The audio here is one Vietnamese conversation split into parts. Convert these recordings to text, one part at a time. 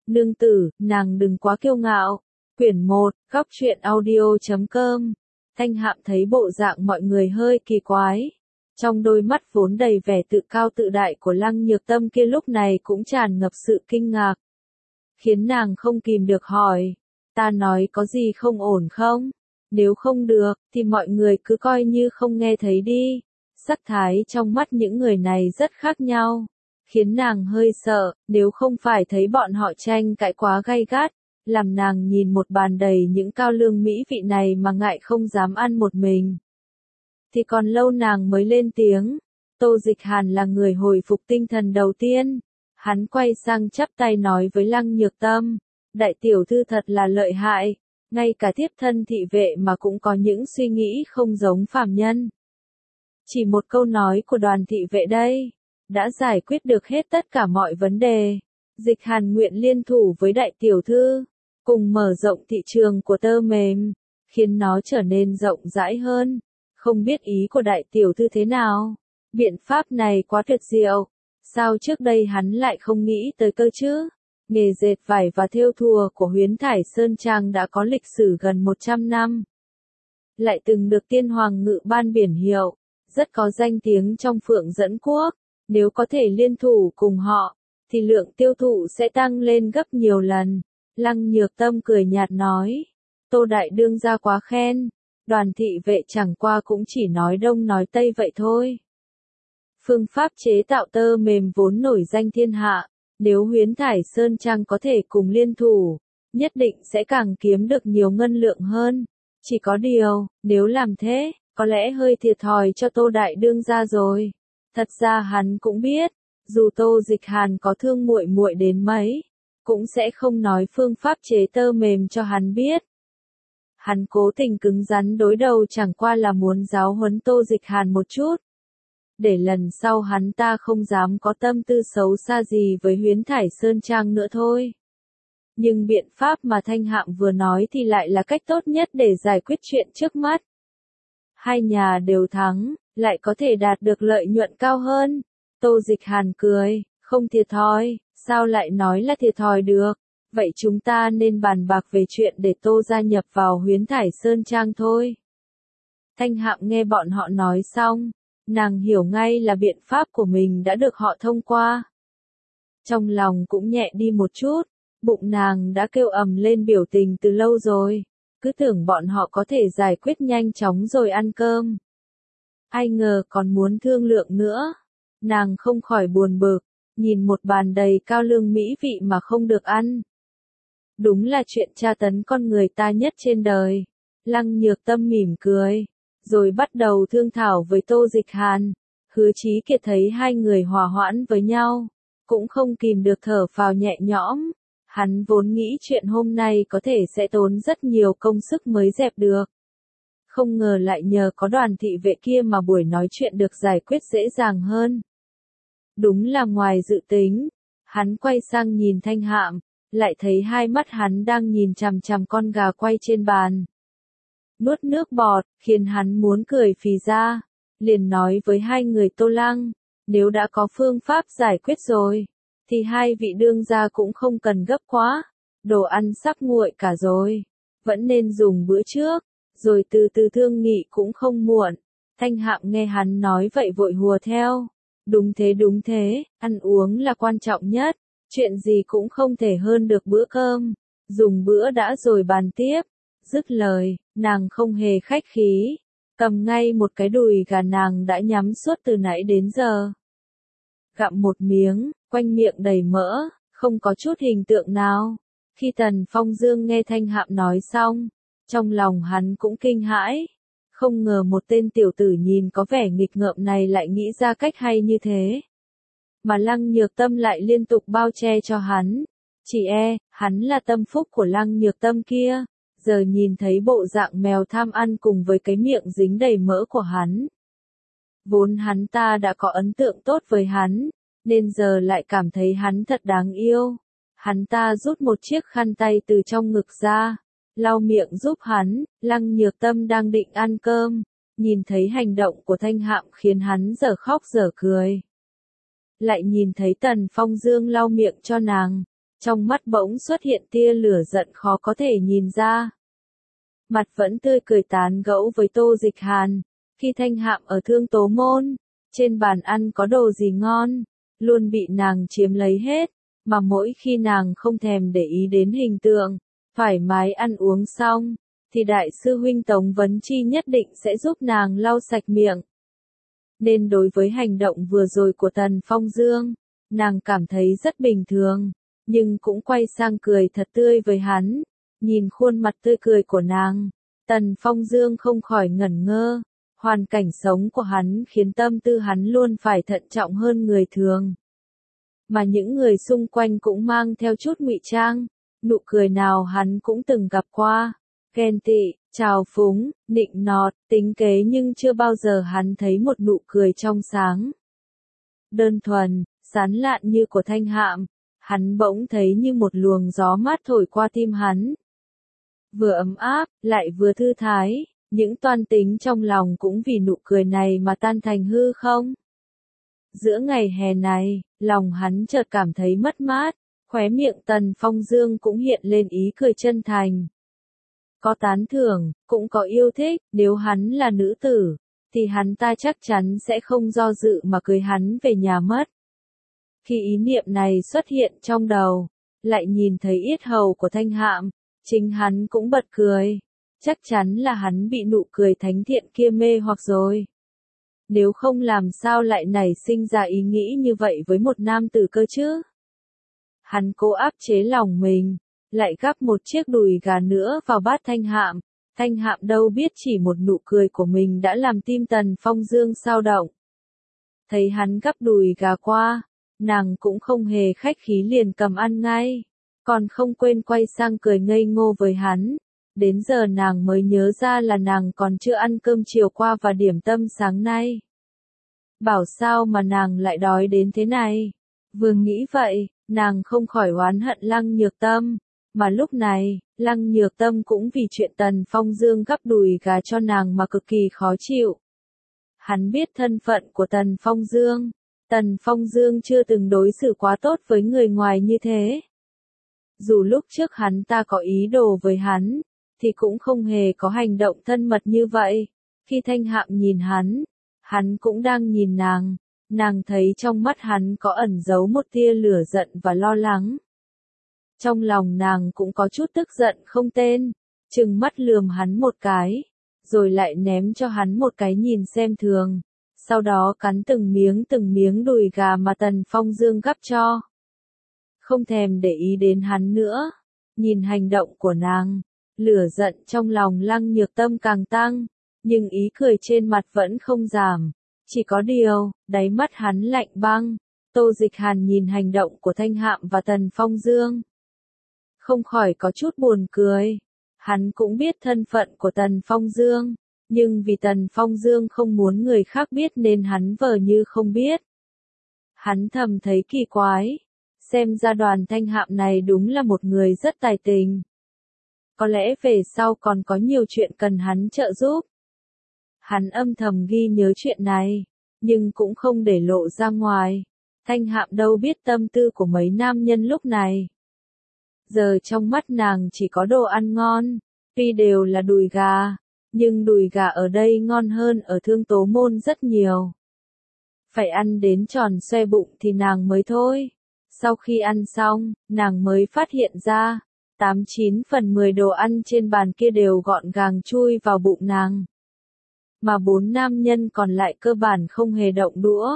Nương tử, nàng đừng quá kiêu ngạo. Quyển 1, góc truyện audio.com. Thanh Hạm thấy bộ dạng mọi người hơi kỳ quái. Trong đôi mắt vốn đầy vẻ tự cao tự đại của Lăng Nhược Tâm kia lúc này cũng tràn ngập sự kinh ngạc. Khiến nàng không kìm được hỏi, ta nói có gì không ổn không? Nếu không được, thì mọi người cứ coi như không nghe thấy đi. Sắc thái trong mắt những người này rất khác nhau, khiến nàng hơi sợ, nếu không phải thấy bọn họ tranh cãi quá gay gắt, làm nàng nhìn một bàn đầy những cao lương mỹ vị này mà ngại không dám ăn một mình. Thì còn lâu nàng mới lên tiếng. Tô Dịch Hàn là người hồi phục tinh thần đầu tiên. Hắn quay sang chắp tay nói với Lăng Nhược Tâm, đại tiểu thư thật là lợi hại, ngay cả thiếp thân thị vệ mà cũng có những suy nghĩ không giống phàm nhân. Chỉ một câu nói của Đoàn thị vệ đây, đã giải quyết được hết tất cả mọi vấn đề. Dịch Hàn nguyện liên thủ với đại tiểu thư, cùng mở rộng thị trường của tơ mềm, khiến nó trở nên rộng rãi hơn. Không biết ý của đại tiểu thư thế nào? Biện pháp này quá tuyệt diệu. Sao trước đây hắn lại không nghĩ tới cơ chứ? Nghề dệt vải và thêu thùa của Huyến Thải Sơn Trang đã có lịch sử gần 100 năm. Lại từng được tiên hoàng ngự ban biển hiệu, rất có danh tiếng trong Phượng Dẫn Quốc. Nếu có thể liên thủ cùng họ, thì lượng tiêu thụ sẽ tăng lên gấp nhiều lần. Lăng Nhược Tâm cười nhạt nói, Tô đại đương gia quá khen, Đoàn thị vệ chẳng qua cũng chỉ nói đông nói tây vậy thôi. Phương pháp chế tạo tơ mềm vốn nổi danh thiên hạ, nếu Huyến Thải Sơn Trang có thể cùng liên thủ, nhất định sẽ càng kiếm được nhiều ngân lượng hơn. Chỉ có điều, nếu làm thế, có lẽ hơi thiệt thòi cho Tô đại đương gia rồi. Thật ra hắn cũng biết, dù Tô Dịch Hàn có thương muội muội đến mấy, cũng sẽ không nói phương pháp chế tơ mềm cho hắn biết. Hắn cố tình cứng rắn đối đầu chẳng qua là muốn giáo huấn Tô Dịch Hàn một chút, để lần sau hắn ta không dám có tâm tư xấu xa gì với Huyến Thải Sơn Trang nữa thôi. Nhưng biện pháp mà Thanh Hạm vừa nói thì lại là cách tốt nhất để giải quyết chuyện trước mắt. Hai nhà đều thắng, lại có thể đạt được lợi nhuận cao hơn. Tô Dịch Hàn cười, không thiệt thòi, sao lại nói là thiệt thòi được? Vậy chúng ta nên bàn bạc về chuyện để Tô gia nhập vào Huyến Thải Sơn Trang thôi. Thanh Hạm nghe bọn họ nói xong, nàng hiểu ngay là biện pháp của mình đã được họ thông qua. Trong lòng cũng nhẹ đi một chút, bụng nàng đã kêu ầm lên biểu tình từ lâu rồi, cứ tưởng bọn họ có thể giải quyết nhanh chóng rồi ăn cơm. Ai ngờ còn muốn thương lượng nữa, nàng không khỏi buồn bực, nhìn một bàn đầy cao lương mỹ vị mà không được ăn. Đúng là chuyện tra tấn con người ta nhất trên đời. Lăng Nhược Tâm mỉm cười, rồi bắt đầu thương thảo với Tô Dịch Hàn. Hứa Chí Kiệt thấy hai người hòa hoãn với nhau, cũng không kìm được thở phào nhẹ nhõm. Hắn vốn nghĩ chuyện hôm nay có thể sẽ tốn rất nhiều công sức mới dẹp được. Không ngờ lại nhờ có Đoàn thị vệ kia mà buổi nói chuyện được giải quyết dễ dàng hơn. Đúng là ngoài dự tính. Hắn quay sang nhìn Thanh Hạm, lại thấy hai mắt hắn đang nhìn chằm chằm con gà quay trên bàn. Nuốt nước bọt, khiến hắn muốn cười phì ra. Liền nói với hai người Tô Lăng, nếu đã có phương pháp giải quyết rồi, thì hai vị đương gia cũng không cần gấp quá. Đồ ăn sắp nguội cả rồi, vẫn nên dùng bữa trước, rồi từ từ thương nghị cũng không muộn. Thanh Hạm nghe hắn nói vậy vội hùa theo. Đúng thế, ăn uống là quan trọng nhất. Chuyện gì cũng không thể hơn được bữa cơm. Dùng bữa đã rồi bàn tiếp. Dứt lời, nàng không hề khách khí, cầm ngay một cái đùi gà nàng đã nhắm suốt từ nãy đến giờ. Gặm một miếng, quanh miệng đầy mỡ, không có chút hình tượng nào. Khi Tần Phong Dương nghe Thanh Hạm nói xong, trong lòng hắn cũng kinh hãi. Không ngờ một tên tiểu tử nhìn có vẻ nghịch ngợm này lại nghĩ ra cách hay như thế. Mà Lăng Nhược Tâm lại liên tục bao che cho hắn. Chỉ hắn là tâm phúc của Lăng Nhược Tâm kia. Giờ nhìn thấy bộ dạng mèo tham ăn cùng với cái miệng dính đầy mỡ của hắn. Vốn hắn ta đã có ấn tượng tốt với hắn, nên giờ lại cảm thấy hắn thật đáng yêu. Hắn ta rút một chiếc khăn tay từ trong ngực ra, lau miệng giúp hắn. Lăng Nhược Tâm đang định ăn cơm, nhìn thấy hành động của Thanh Hạm khiến hắn dở khóc dở cười. Lại nhìn thấy Tần Phong Dương lau miệng cho nàng, trong mắt bỗng xuất hiện tia lửa giận khó có thể nhìn ra. Mặt vẫn tươi cười tán gẫu với Tô Dịch Hàn, khi Thanh Hạm ở Thương Tố Môn, trên bàn ăn có đồ gì ngon, luôn bị nàng chiếm lấy hết, mà mỗi khi nàng không thèm để ý đến hình tượng, thoải mái ăn uống xong, thì đại sư huynh Tống Vấn Chi nhất định sẽ giúp nàng lau sạch miệng. Nên đối với hành động vừa rồi của Tần Phong Dương, nàng cảm thấy rất bình thường, nhưng cũng quay sang cười thật tươi với hắn. Nhìn khuôn mặt tươi cười của nàng, Tần Phong Dương không khỏi ngẩn ngơ. Hoàn cảnh sống của hắn khiến tâm tư hắn luôn phải thận trọng hơn người thường. Mà những người xung quanh cũng mang theo chút ngụy trang, nụ cười nào hắn cũng từng gặp qua. Ghen tị, trào phúng, nịnh nọt, tính kế, nhưng chưa bao giờ hắn thấy một nụ cười trong sáng. Đơn thuần, sán lạn như của Thanh Hạm, hắn bỗng thấy như một luồng gió mát thổi qua tim hắn. Vừa ấm áp, lại vừa thư thái, những toan tính trong lòng cũng vì nụ cười này mà tan thành hư không. Giữa ngày hè này, lòng hắn chợt cảm thấy mất mát, khóe miệng Tần Phong Dương cũng hiện lên ý cười chân thành. Có tán thưởng, cũng có yêu thích, nếu hắn là nữ tử, thì hắn ta chắc chắn sẽ không do dự mà cưới hắn về nhà mất. Khi ý niệm này xuất hiện trong đầu, lại nhìn thấy yết hầu của Thanh Hạm, chính hắn cũng bật cười. Chắc chắn là hắn bị nụ cười thánh thiện kia mê hoặc rồi. Nếu không làm sao lại nảy sinh ra ý nghĩ như vậy với một nam tử cơ chứ? Hắn cố áp chế lòng mình, lại gắp một chiếc đùi gà nữa vào bát Thanh Hạm. Thanh Hạm đâu biết chỉ một nụ cười của mình đã làm tim Tần Phong Dương xao động. Thấy hắn gắp đùi gà qua, nàng cũng không hề khách khí liền cầm ăn ngay, còn không quên quay sang cười ngây ngô với hắn. Đến giờ nàng mới nhớ ra là nàng còn chưa ăn cơm chiều qua và điểm tâm sáng nay. Bảo sao mà nàng lại đói đến thế này? Vừa nghĩ vậy, nàng không khỏi oán hận Lăng Nhược Tâm, mà lúc này, Lăng Nhược Tâm cũng vì chuyện Tần Phong Dương gắp đùi gà cho nàng mà cực kỳ khó chịu. Hắn biết thân phận của Tần Phong Dương, Tần Phong Dương chưa từng đối xử quá tốt với người ngoài như thế. Dù lúc trước hắn ta có ý đồ với hắn, thì cũng không hề có hành động thân mật như vậy. Khi Thanh Hạm nhìn hắn cũng đang nhìn nàng thấy trong mắt hắn có ẩn giấu một tia lửa giận và lo lắng. Trong lòng nàng cũng có chút tức giận không tên, trừng mắt lườm hắn một cái, rồi lại ném cho hắn một cái nhìn xem thường, sau đó cắn từng miếng đùi gà mà Tần Phong Dương gắp cho. Không thèm để ý đến hắn nữa, nhìn hành động của nàng. Lửa giận trong lòng Lăng Nhược Tâm càng tăng, nhưng ý cười trên mặt vẫn không giảm. Chỉ có điều, đáy mắt hắn lạnh băng. Tô Dịch Hàn nhìn hành động của Thanh Hạm và Tần Phong Dương, không khỏi có chút buồn cười. Hắn cũng biết thân phận của Tần Phong Dương, nhưng vì Tần Phong Dương không muốn người khác biết nên hắn vờ như không biết. Hắn thầm thấy kỳ quái, xem ra Đoàn Thanh Hạm này đúng là một người rất tài tình. Có lẽ về sau còn có nhiều chuyện cần hắn trợ giúp. Hắn âm thầm ghi nhớ chuyện này, nhưng cũng không để lộ ra ngoài. Thanh Hạm đâu biết tâm tư của mấy nam nhân lúc này. Giờ trong mắt nàng chỉ có đồ ăn ngon, tuy đều là đùi gà, nhưng đùi gà ở đây ngon hơn ở Thương Tố Môn rất nhiều. Phải ăn đến tròn xoe bụng thì nàng mới thôi. Sau khi ăn xong, nàng mới phát hiện ra, 89/10 đồ ăn trên bàn kia đều gọn gàng chui vào bụng nàng. Mà 4 nam nhân còn lại cơ bản không hề động đũa.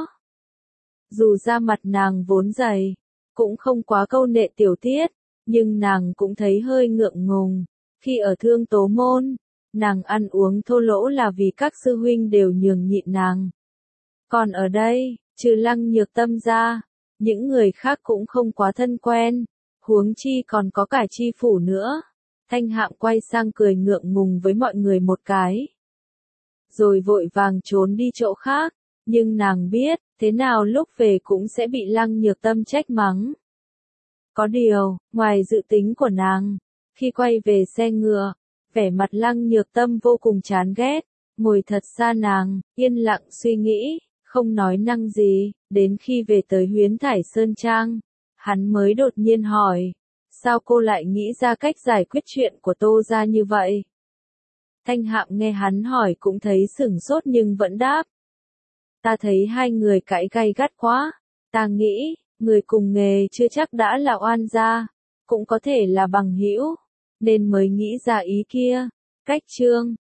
Dù da mặt nàng vốn dày, cũng không quá câu nệ tiểu tiết, nhưng nàng cũng thấy hơi ngượng ngùng. Khi ở Thương Tố Môn, nàng ăn uống thô lỗ là vì các sư huynh đều nhường nhịn nàng. Còn ở đây, trừ Lăng Nhược Tâm ra, những người khác cũng không quá thân quen, huống chi còn có cả Chi Phủ nữa. Thanh Hạm quay sang cười ngượng ngùng với mọi người một cái, rồi vội vàng trốn đi chỗ khác, nhưng nàng biết, thế nào lúc về cũng sẽ bị Lăng Nhược Tâm trách mắng. Có điều, ngoài dự tính của nàng, khi quay về xe ngựa, vẻ mặt Lăng Nhược Tâm vô cùng chán ghét, ngồi thật xa nàng, yên lặng suy nghĩ, không nói năng gì, đến khi về tới Huyến Thải Sơn Trang, Hắn mới đột nhiên hỏi, sao cô lại nghĩ ra cách giải quyết chuyện của Tô gia như vậy? Thanh Hạm nghe hắn hỏi cũng thấy sửng sốt nhưng vẫn đáp. Ta thấy hai người cãi gay gắt quá, ta nghĩ, người cùng nghề chưa chắc đã là oan gia, cũng có thể là bằng hữu, nên mới nghĩ ra ý kia. Cách chương